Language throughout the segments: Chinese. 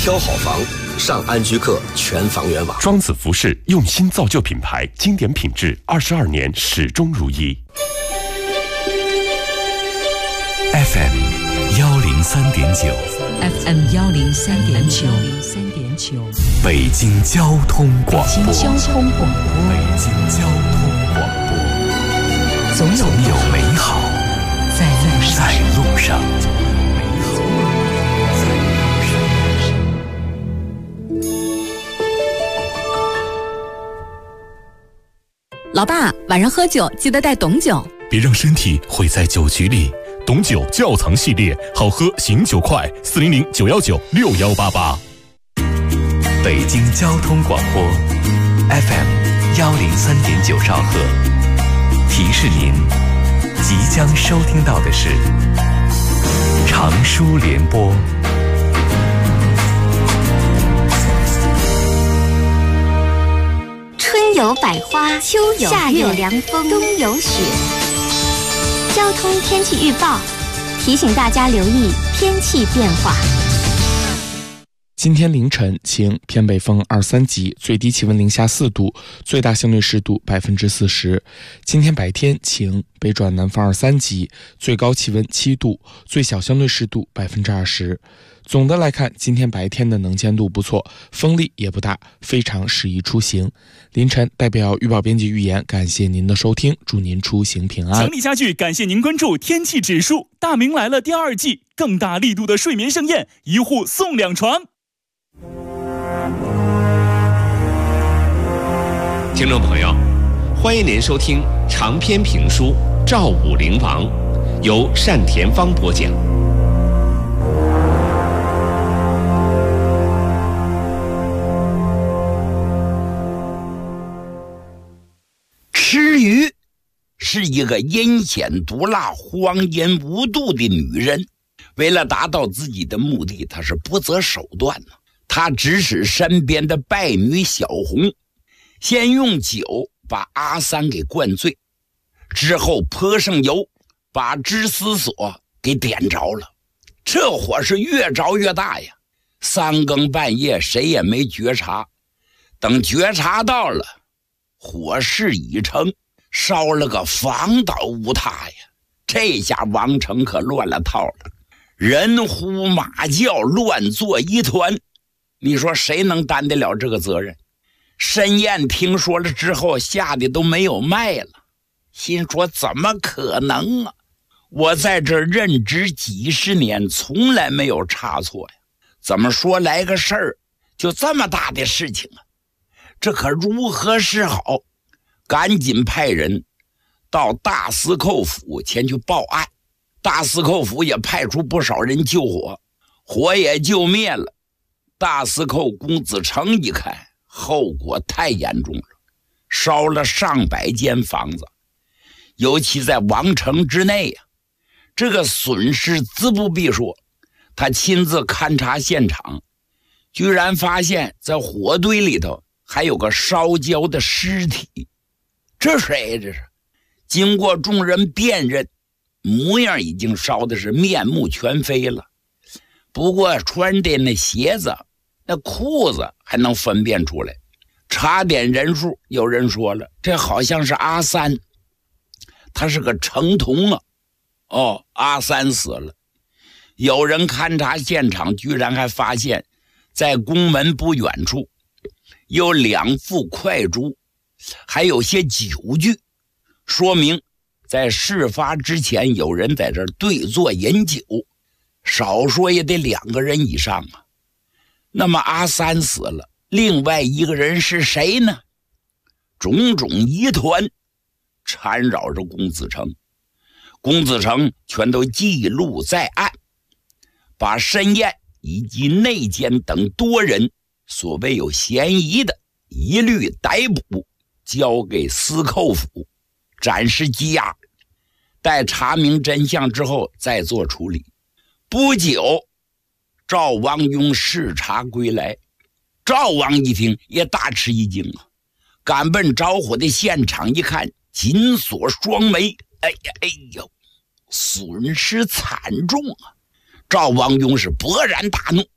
挑好房，上安居客全房源网。 庄子服饰用心造就品牌，经典品质，22年始终如一。 FM 103.9 FM 103.9 北京交通广播。 北京交通广播。 北京交通广播。总有美好在路上。 老爸，晚上喝酒记得带董酒， 别让身体毁在酒局里。董酒窖藏系列，好喝醒酒快，400-919-6188。北京交通广播 FM 103.9兆赫，提示您即将收听到的是长舒联播。 春有百花，秋有夏有凉风，冬有雪。交通天气预报提醒大家留意天气变化。 今天凌晨晴，偏北风2-3级，最低气温零下4度，最大相对湿度40%。今天白天晴，北转南风2-3级，最高气温7度，最小相对湿度20%。总的来看，今天白天的能见度不错，风力也不大，非常适宜出行。凌晨代表预报编辑预言，感谢您的收听，祝您出行平安。 强力家具感谢您关注天气指数，大明来了第2季，更大力度的睡眠盛宴，1户送2床。 听众朋友，欢迎您收听长篇评书《赵武灵王》，由单田芳播讲。 池鱼是一个阴险毒辣、荒淫无度的女人，为了达到自己的目的，她是不择手段的。她指使身边的败女小红，先用酒把阿三给灌醉，之后泼上油，把织丝索给点着了。这火是越着越大呀，3更半夜谁也没觉察，等觉察到了，火势已成，烧了个房倒屋塌呀！这下王城可乱了套了，人呼马叫，乱作一团。你说谁能担得了这个责任？申燕听说了之后，吓得都没有脉了，心说怎么可能啊？我在这儿任职几十年，从来没有差错呀，怎么说来个事儿就这么大的事情啊？这可如何是好？赶紧派人到大司寇府前去报案。大司寇府也派出不少人救火，火也就灭了。大司寇公子成一看，后果太严重了，烧了上百间房子，尤其在王城之内呀，这个损失自不必说。他亲自勘察现场，居然发现在火堆里头还有个烧焦的尸体。这谁这是？经过众人辨认，模样已经烧的是面目全非了，不过穿的那鞋子那裤子还能分辨出来。查点人数，有人说了，这好像是阿三，他是个成童啊。阿三死了。有人勘察现场，居然还发现在宫门不远处有2副快竹，还有些酒具，说明在事发之前有人在这儿对坐饮酒，少说也得2个人以上啊。那么阿三死了，另外一个人是谁呢？种种疑团缠绕着公子成，公子成全都记录在案，把申燕以及内奸等多人所谓有嫌疑的一律逮捕，交给司寇府暂时羁押，待查明真相之后再做处理。不久，赵王庸视察归来，赵王一听也大吃一惊啊，赶奔着火的现场一看，紧锁双眉，哎呦，损失惨重啊！赵王庸是勃然大怒，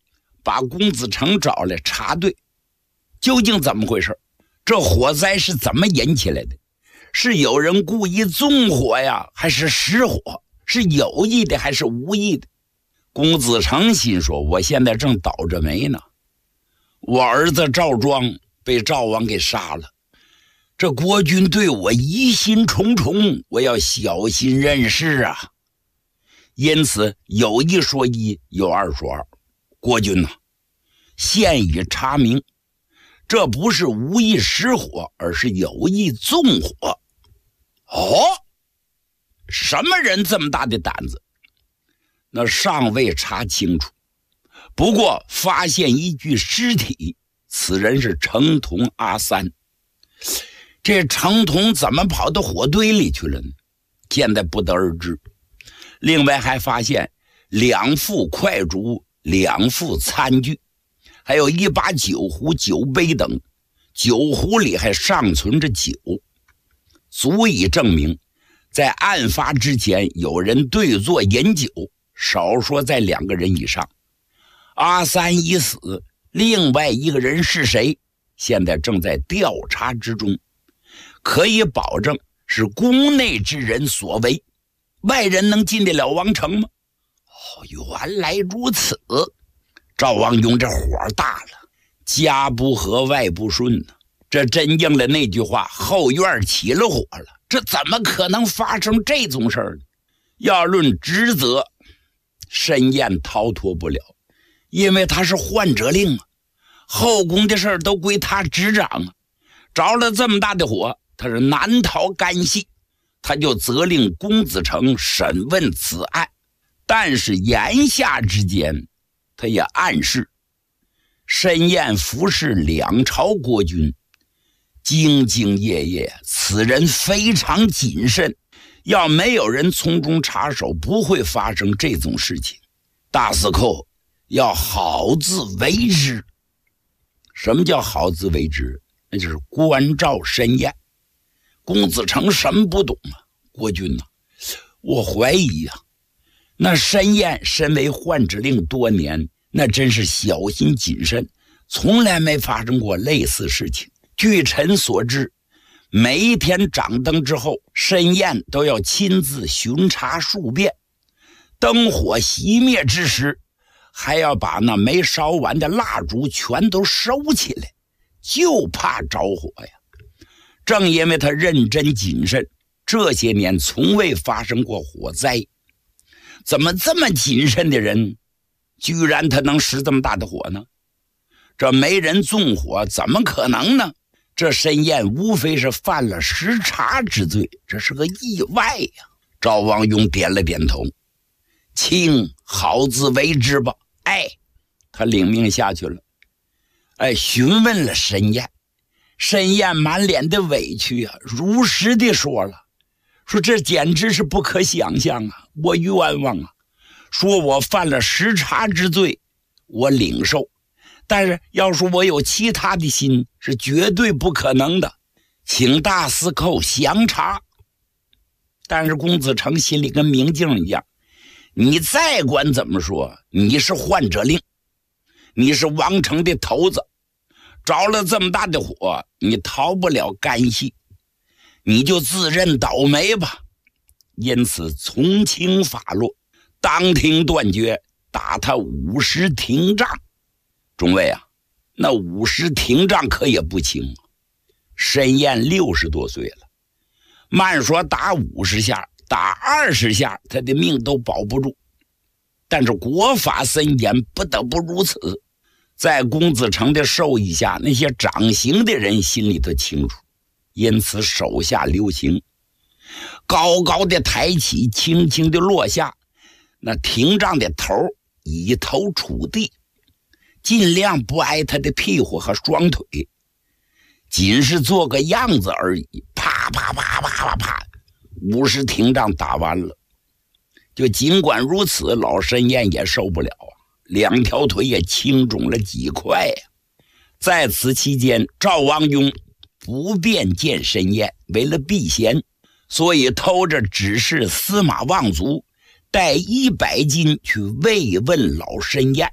把公子成找来查对，究竟怎么回事？这火灾是怎么引起来的？是有人故意纵火呀，还是失火？是有意的还是无意的？公子成心说，我现在正倒着霉呢，我儿子赵庄被赵王给杀了，这国君对我疑心重重，我要小心任事啊。因此有一说一，有二说二，国君呐，现已查明，这不是无意失火，而是有意纵火。哦，什么人这么大的胆子？那尚未查清楚，不过发现一具尸体，此人是程同阿三。这程同怎么跑到火堆里去了呢？现在不得而知。另外还发现2副快竹、2副餐具，还有一把酒壶、酒杯等，酒壶里还尚存着酒，足以证明在案发之前有人对坐饮酒，少说在2个人以上。阿三已死，另外一个人是谁？现在正在调查之中，可以保证是宫内之人所为，外人能进得了王城吗？哦，原来如此。赵王雍这火大了，家不和外不顺呢，这真应了那句话，后院起了火了。这怎么可能发生这种事儿呢？要论职责，申燕逃脱不了，因为他是患者令啊，后宫的事儿都归他执掌啊。着了这么大的火，他是难逃干系，他就责令公子成审问此案。但是言下之间，他也暗示申燕服侍2朝国君，兢兢业业，此人非常谨慎，要没有人从中插手，不会发生这种事情。大司寇要好自为之。什么叫好自为之？那就是关照申燕。公子成什么不懂啊？国君啊，我怀疑啊，那申燕身为患者令多年，那真是小心谨慎，从来没发生过类似事情。据臣所知，每一天掌灯之后，申燕都要亲自巡查数遍，灯火熄灭之时，还要把那没烧完的蜡烛全都收起来，就怕着火呀。正因为他认真谨慎，这些年从未发生过火灾。怎么这么谨慎的人，居然他能使这么大的火呢？这没人纵火，怎么可能呢？这申燕无非是犯了失察之罪，这是个意外呀。赵王雍点了点头，卿好自为之吧。他领命下去了。询问了申燕，申燕满脸的委屈啊，如实的说了，说这简直是不可想象啊，我冤枉啊，说我犯了失察之罪，我领受，但是要说我有其他的心，是绝对不可能的，请大司寇详查。但是公子成心里跟明镜一样，你再管怎么说，你是患者令，你是王城的头子，着了这么大的火，你逃不了干系，你就自认倒霉吧。因此从轻发落，当庭断决，打他50廷杖。众位啊，那50廷杖可也不轻啊。申燕60多岁了，慢说打50下，打20下，他的命都保不住。但是国法森严，不得不如此。在公子成的授意下，那些掌刑的人心里头清楚，因此手下留情，高高的抬起，轻轻的落下，那廷杖的头以头触地，尽量不挨他的屁股和双腿，仅是做个样子而已。啪啪啪啪啪啪，50廷杖打完了。就尽管如此，老申燕也受不了啊，2条腿也青肿了几块呀。在此期间，赵王雍不便见申燕，为了避嫌，所以偷着指示司马望族带100金去慰问老申燕。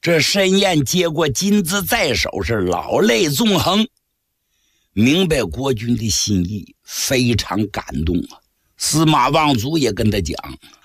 这申燕接过金子在手，是老泪纵横，明白国君的心意，非常感动啊。司马望族也跟他讲，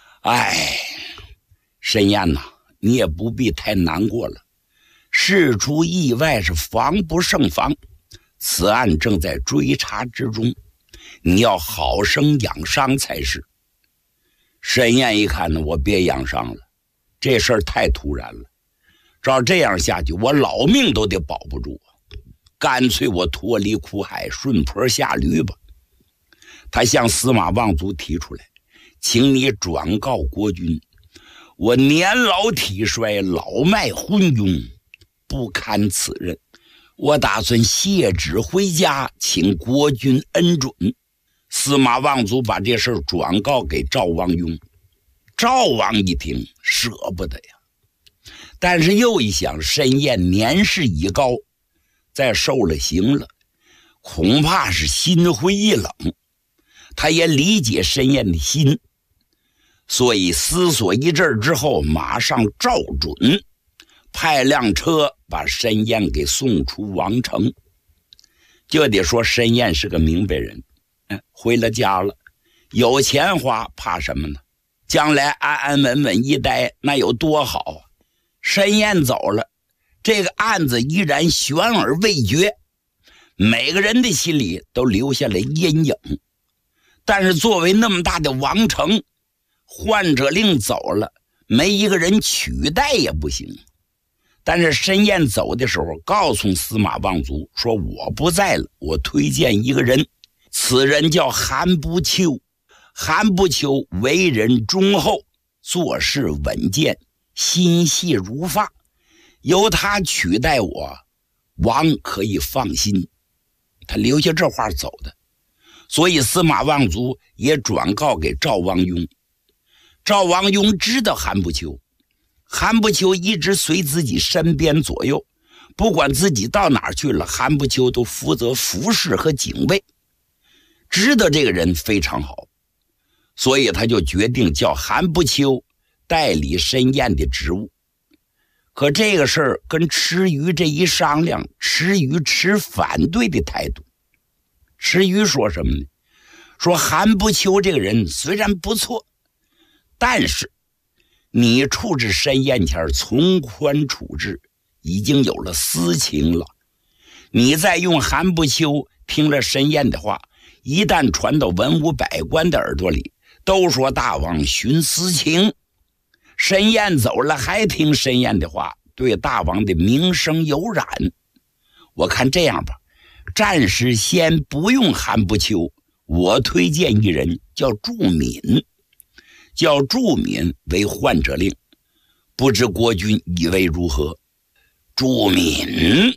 申燕呐，你也不必太难过了，事出意外是防不胜防，此案正在追查之中，你要好生养伤才是。申燕一看呢，我别养伤了，这事儿太突然了，照这样下去我老命都得保不住，干脆我脱离苦海，顺坡下驴吧。他向司马望族提出来，请你转告国君，我年老体衰，老迈昏庸，不堪此任，我打算谢旨回家，请国君恩准。司马望族把这事转告给赵王雍，赵王一听舍不得呀，但是又一想，申燕年事已高，再受了刑了，恐怕是心灰意冷。他也理解申燕的心，所以思索一阵之后，马上照准，派辆车把申燕给送出王城。就得说申燕是个明白人，回了家了，有钱花怕什么呢？将来安安稳稳一待，那有多好啊！申燕走了，这个案子依然悬而未决，每个人的心里都留下了阴影。但是作为那么大的王城，患者令走了，没一个人取代也不行。但是申燕走的时候告诉司马望族说，我不在了，我推荐一个人，此人叫韩不丘。韩不丘为人忠厚，做事稳健，心细如发，由他取代我，王可以放心。他留下这话走的，所以司马望族也转告给赵王雍。赵王雍知道韩不丘，韩不丘一直随自己身边左右，不管自己到哪儿去了，韩不丘都负责服侍和警卫，知道这个人非常好，所以他就决定叫韩不丘代理申燕的职务。可这个事儿跟池鱼这一商量，池鱼持反对的态度。池鱼说什么呢？说韩不丘这个人虽然不错，但是你处置申燕前从宽处置，已经有了私情了。你再用韩不丘听了申燕的话，一旦传到文武百官的耳朵里，都说大王徇私情。申燕走了还听申燕的话，对大王的名声有染。我看这样吧，暂时先不用韩不丘，我推荐一人叫祝敏，叫祝敏为患者令，不知国君以为如何？祝敏，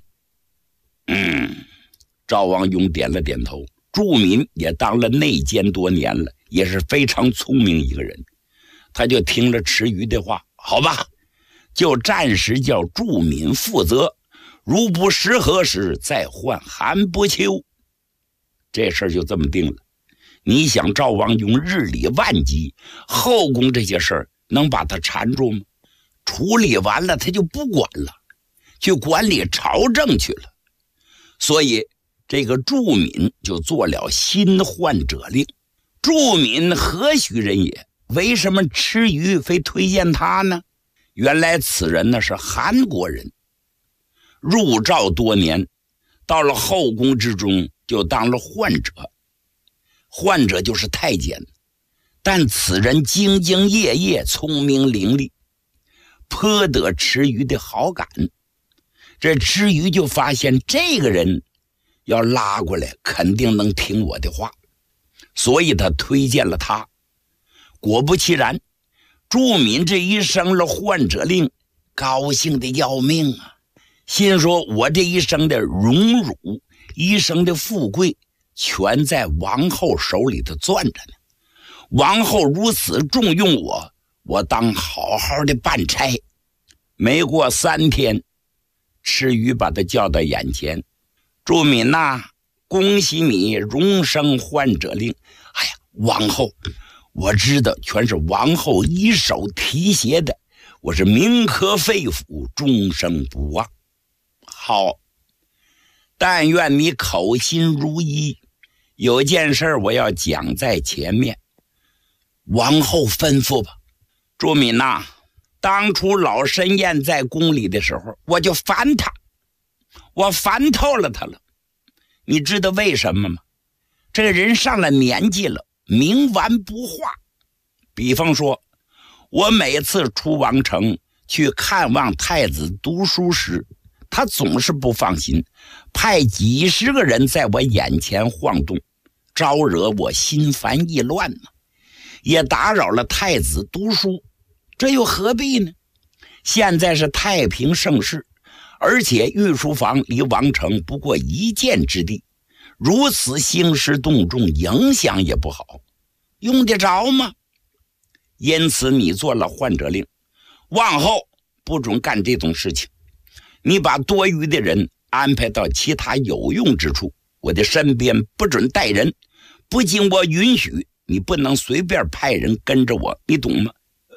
赵王雍点了点头。祝敏也当了内监多年了，也是非常聪明一个人，他就听了池鱼的话，好吧，就暂时叫祝敏负责，如不适合时再换韩不丘。这事儿就这么定了。你想赵王雍日理万机，后宫这些事儿能把他缠住吗？处理完了他就不管了，去管理朝政去了。所以这个祝敏就做了新患者令。祝敏何许人也？为什么池鱼非推荐他呢？原来此人呢是韩国人，入赵多年，到了后宫之中就当了患者。患者就是太监，但此人兢兢业业，聪明伶俐，颇得池鱼的好感。这池鱼就发现这个人要拉过来肯定能听我的话，所以他推荐了他。果不其然，祝敏这一生了患者令，高兴的要命啊，心说我这一生的荣辱，一生的富贵，全在王后手里头攥着呢。王后如此重用我，我当好好的办差。没过3天，池鱼把他叫到眼前，祝敏呐，恭喜你荣升患者令。哎呀，王后，我知道全是王后一手提携的， 我是铭刻肺腑，终生不忘。好，但愿你口心如一。有件事我要讲在前面，王后吩咐吧。朱敏呐，当初老申燕在宫里的时候，我就烦他，我烦透了他了。你知道为什么吗？这个人上了年纪了，冥顽不化。比方说，我每次出王城去看望太子读书时，他总是不放心，派几十个人在我眼前晃动，招惹我心烦意乱呢，也打扰了太子读书，这又何必呢？现在是太平盛世，而且御书房离王城不过一箭之地，如此兴师动众，影响也不好，用得着吗？因此你做了换者令，往后不准干这种事情。你把多余的人安排到其他有用之处，我的身边不准带人，不经我允许，你不能随便派人跟着我，你懂吗？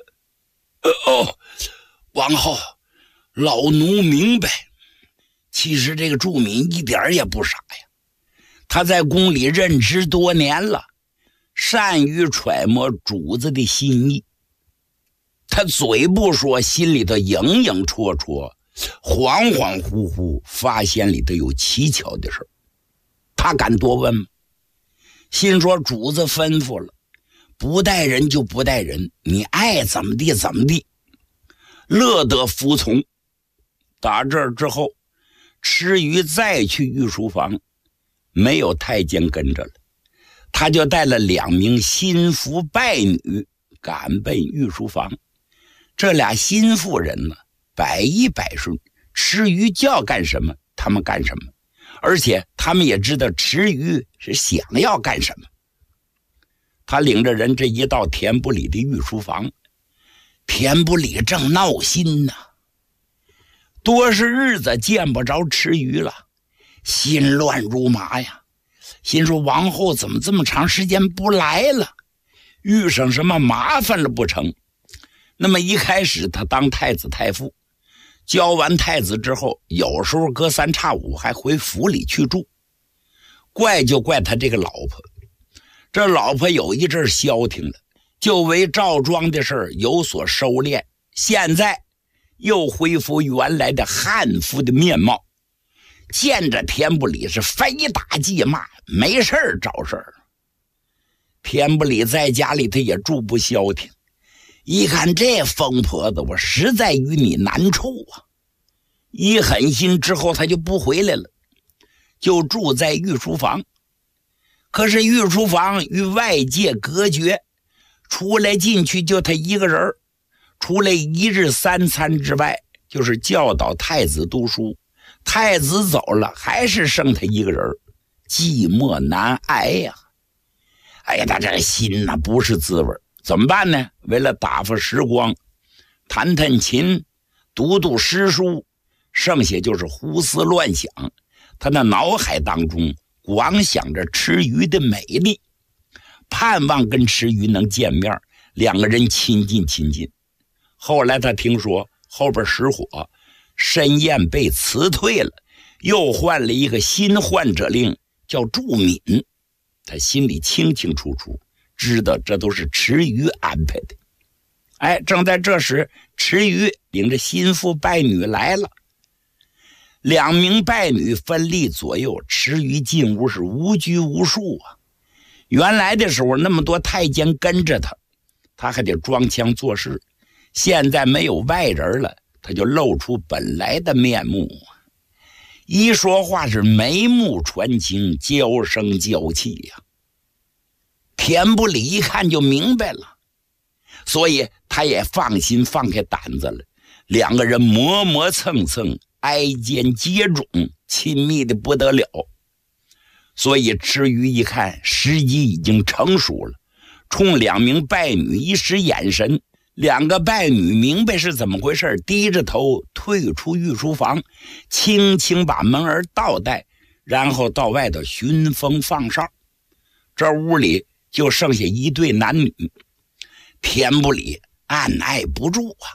王后，老奴明白。其实这个祝敏一点也不傻呀，他在宫里任职多年了，善于揣摩主子的心意。他嘴不说，心里头影影绰绰，恍恍惚惚发现里头有蹊跷的事，他敢多问吗？心说主子吩咐了，不带人就不带人，你爱怎么地怎么地，乐得服从。打这儿之后，迟疑再去御书房，没有太监跟着了，他就带了2名心腹败女赶奔御书房。这俩心腹人呢，百依百顺，迟疑叫干什么他们干什么，而且他们也知道迟疑是想要干什么。他领着人这一到田不里的御书房，田不里正闹心呢，多是日子见不着迟疑了，心乱如麻呀，心说王后怎么这么长时间不来了，遇上什么麻烦了不成？那么一开始他当太子太傅，教完太子之后，有时候隔3差5还回府里去住。怪就怪他这个老婆，这老婆有一阵消停了，就为赵庄的事儿有所收敛，现在又恢复原来的汉服的面貌，见着田不里是非打即骂，没事儿找事儿。田不里在家里他也住不消停，一看这疯婆子，我实在与你难处啊！一狠心之后，他就不回来了，就住在御书房。可是御书房与外界隔绝，出来进去就他一个人，除了1日3餐之外，就是教导太子读书。太子走了，还是剩他一个人，寂寞难挨呀！哎呀，他这个心呐，不是滋味。怎么办呢？为了打发时光，弹弹琴，读读诗书，剩下就是胡思乱想。他的脑海当中光想着迟疑的美丽，盼望跟迟疑能见面，2个人亲近亲近。后来他听说后边失火，申燕被辞退了，又换了一个新换者令，叫祝敏。他心里清清楚楚知道这都是迟疑安排的。哎，正在这时，迟疑领着心腹败女来了。2名败女分立左右，迟疑进屋是无拘无束啊。原来的时候那么多太监跟着他，他还得装腔作势。现在没有外人了，他就露出本来的面目。一说话是眉目传情，娇声娇气呀。田不里一看就明白了，所以他也放心放开胆子了。2个人磨磨蹭蹭，挨肩接踵，亲密的不得了。所以迟疑一看时机已经成熟了，冲2名败女一使眼神，2个败女明白是怎么回事，低着头退出御书房，轻轻把门儿倒带，然后到外头寻风放哨。这屋里就剩下一对男女，田不里按耐不住啊，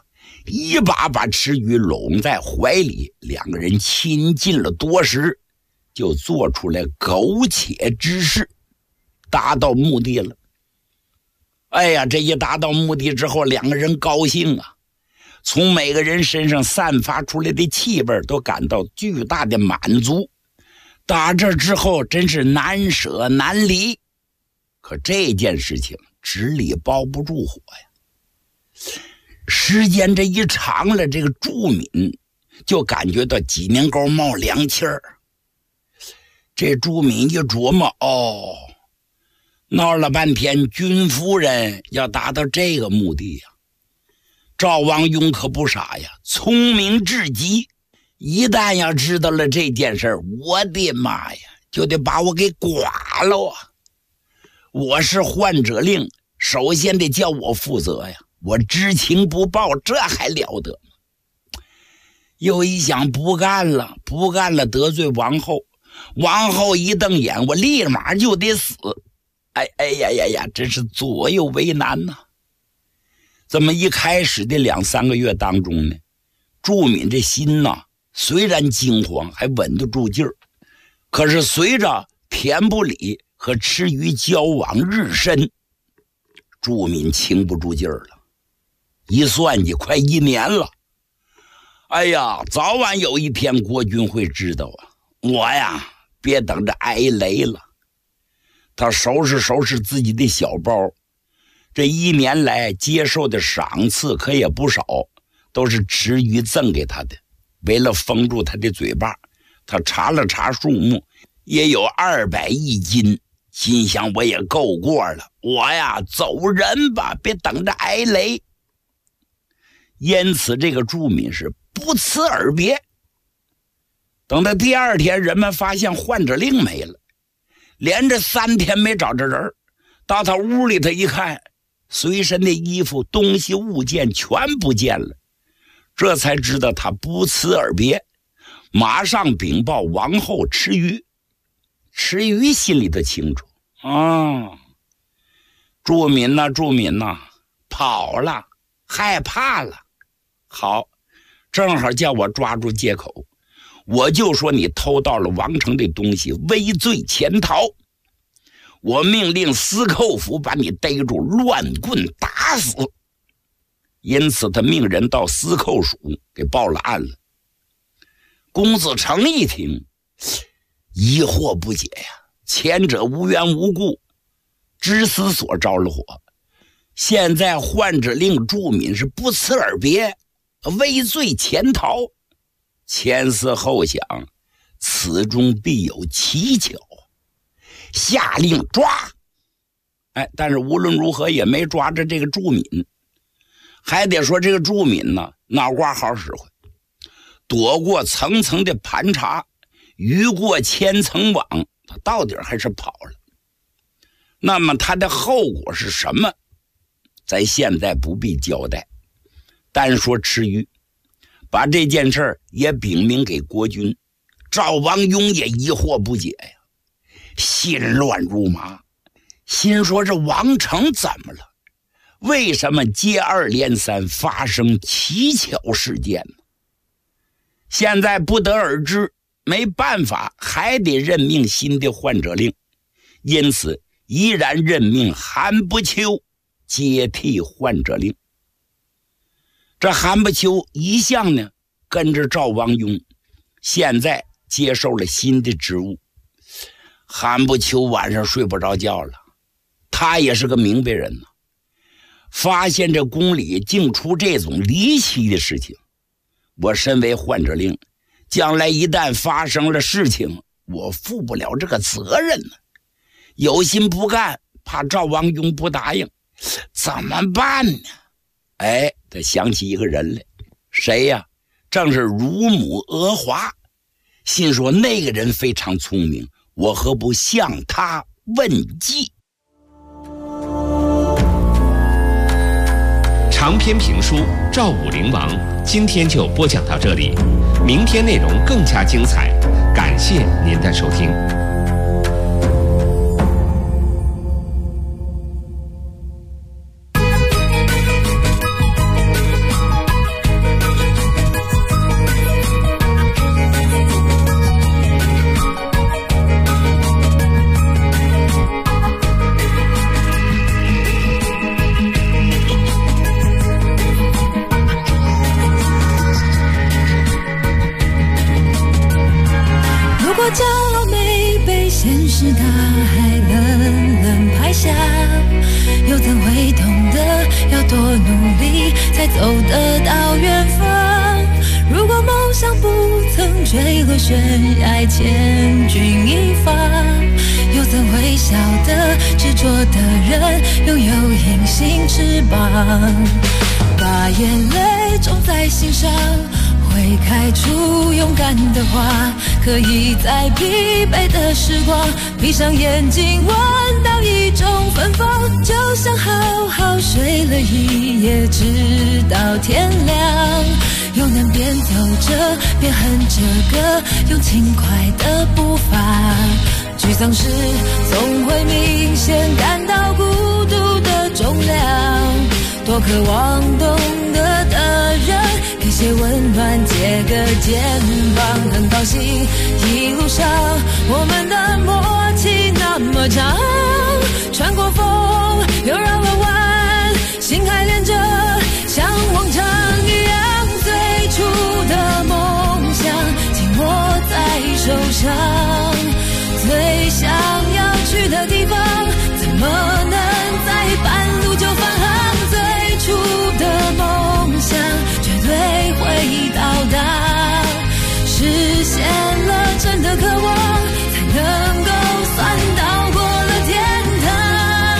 一把把池鱼拢在怀里，两个人亲近了多时，就做出来苟且之事，达到目的了。哎呀，这一达到目的之后，两个人高兴啊，从每个人身上散发出来的气味都感到巨大的满足。打这之后真是难舍难离，可这件事情纸里包不住火呀。时间这一长了，这个祝敏就感觉到脊梁沟冒凉气儿。这祝敏一琢磨，闹了半天君夫人要达到这个目的呀。赵王雍可不傻呀，聪明至极，一旦要知道了这件事，我的妈呀，就得把我给剐了啊！我是患者令，首先得叫我负责呀，我知情不报，这还了得吗？又一想，不干了，得罪王后，王后一瞪眼，我立马就得死。哎呀，真是左右为难呐。这么一开始的2-3个月当中呢，祝敏这心呐，虽然惊慌，还稳得住劲儿，可是随着田不理和池鱼交往日深，祝敏轻不住劲儿了。一算计，快1年了。哎呀，早晚有一天国君会知道啊，我呀，别等着挨雷了。他收拾自己的小包，这1年来接受的赏赐可也不少，都是池鱼赠给他的。为了封住他的嘴巴，他查了查数目，也有200斤，心想我也够过了，我呀走人吧，别等着挨雷。因此这个祝敏是不辞而别。等到第2天，人们发现患者令没了，连着3天没找着人，到他屋里头一看，随身的衣服、东西、物件全不见了，这才知道他不辞而别，马上禀报王后池鱼。池鱼心里头清楚啊，祝敏呐，跑了，害怕了。好，正好叫我抓住借口，我就说你偷盗了王城的东西，畏罪潜逃。我命令司寇府把你逮住，乱棍打死。因此他命人到司寇署给报了案了。公子成一听，疑惑不解呀，前者无缘无故，知司所着了火，现在患者令祝敏是不辞而别，畏罪潜逃。前思后想，此中必有蹊跷，下令抓。但是无论如何也没抓着这个祝敏。还得说这个祝敏呢，脑瓜好使唤，躲过层层的盘查，逾过千层网，他到底还是跑了。那么他的后果是什么，咱现在不必交代。单说池鱼，把这件事也禀明给国君。赵王雍也疑惑不解呀，心乱如麻，心说这王城怎么了？为什么接二连三发生蹊跷事件呢？现在不得而知，没办法，还得任命新的患者令，因此依然任命韩不秋接替患者令。这韩不秋一向呢跟着赵王雍，现在接受了新的职务。韩不秋晚上睡不着觉了，他也是个明白人呢，发现这宫里竟出这种离奇的事情，我身为患者令，将来一旦发生了事情，我负不了这个责任呢。有心不干，怕赵王雍不答应，怎么办呢？他想起一个人来，谁呀？正是乳母娥华。心说那个人非常聪明，我何不向他问计？ 长篇评书《赵武灵王》今天就播讲到这里，明天内容更加精彩，感谢您的收听。 果骄傲没被现实大海冷冷拍下，又怎会懂得要多努力才走得到远方？如果梦想不曾坠落悬崖千钧一发，又怎会晓得执着的人拥有隐形翅膀？把眼泪种在心上，会开出勇敢的花，可以在疲惫的时光闭上眼睛闻到一种芬芳，就像好好睡了一夜直到天亮，又能边走着边哼着歌，用轻快的步伐。沮丧时总会明显感到孤独的重量，多渴望懂得的人给些温暖，借个肩膀。很高兴一路上我们的默契那么长，穿过风又绕了弯，心还连着像往常一样，最初的梦想紧握在手上，最想要去的地方怎么能在半路就返航？最初的梦想绝对会到达，实现了真的渴望，才能够算到过了天堂。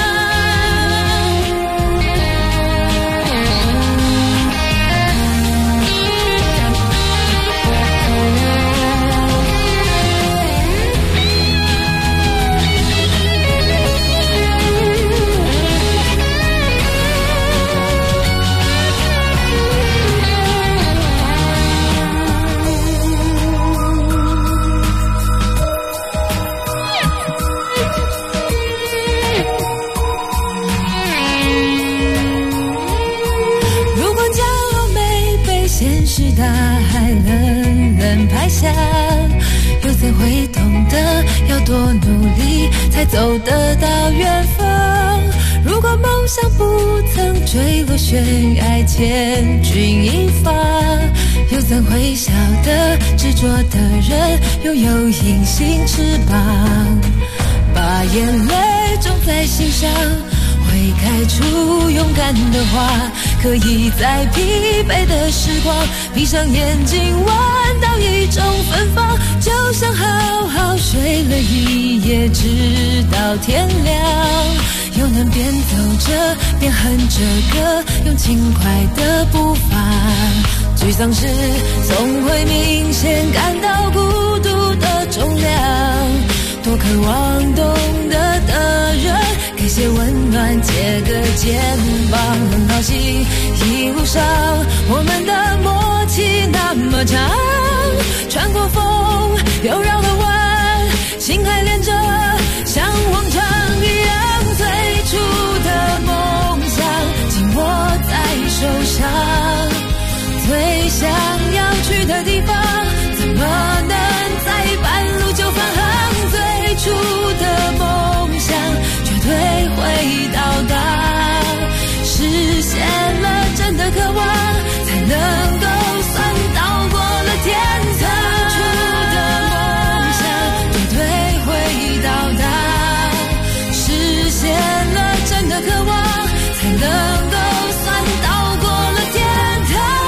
大海冷冷拍下，又怎会懂得要多努力才走得到远方？如果梦想不曾坠落悬崖千钧一发，又怎会晓得执着的人拥有隐形翅膀？把眼泪种在心上，会开出勇敢的花，可以在疲惫的时光闭上眼睛闻到一种芬芳，就像好好睡了一夜直到天亮，又能边走着边哼着歌，用轻快的步伐。沮丧时总会明显感到孤独的重量，多渴望懂得的人给些温暖，借个肩膀。很高兴一路上我们的默契那么长，穿过风又绕了弯，心还连着像往常一样，最初的梦想紧握在手上，最想要去的地方怎么能在半路就返航？最初的梦想绝对会到达，实现了真的渴望，才能够算到过了天堂。最初的梦想绝对会到达，实现了真的渴望，才能够算到过了天堂。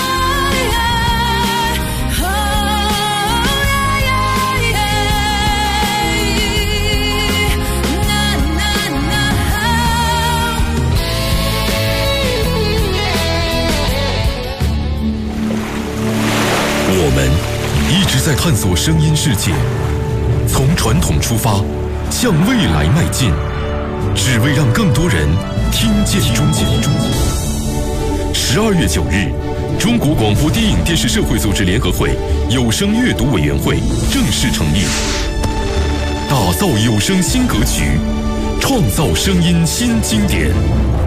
我们一直在探索声音世界，从传统出发，向未来迈进，只为让更多人听见中国。12月9日，中国广播电影电视社会组织联合会有声阅读委员会正式成立，打造有声新格局，创造声音新经典。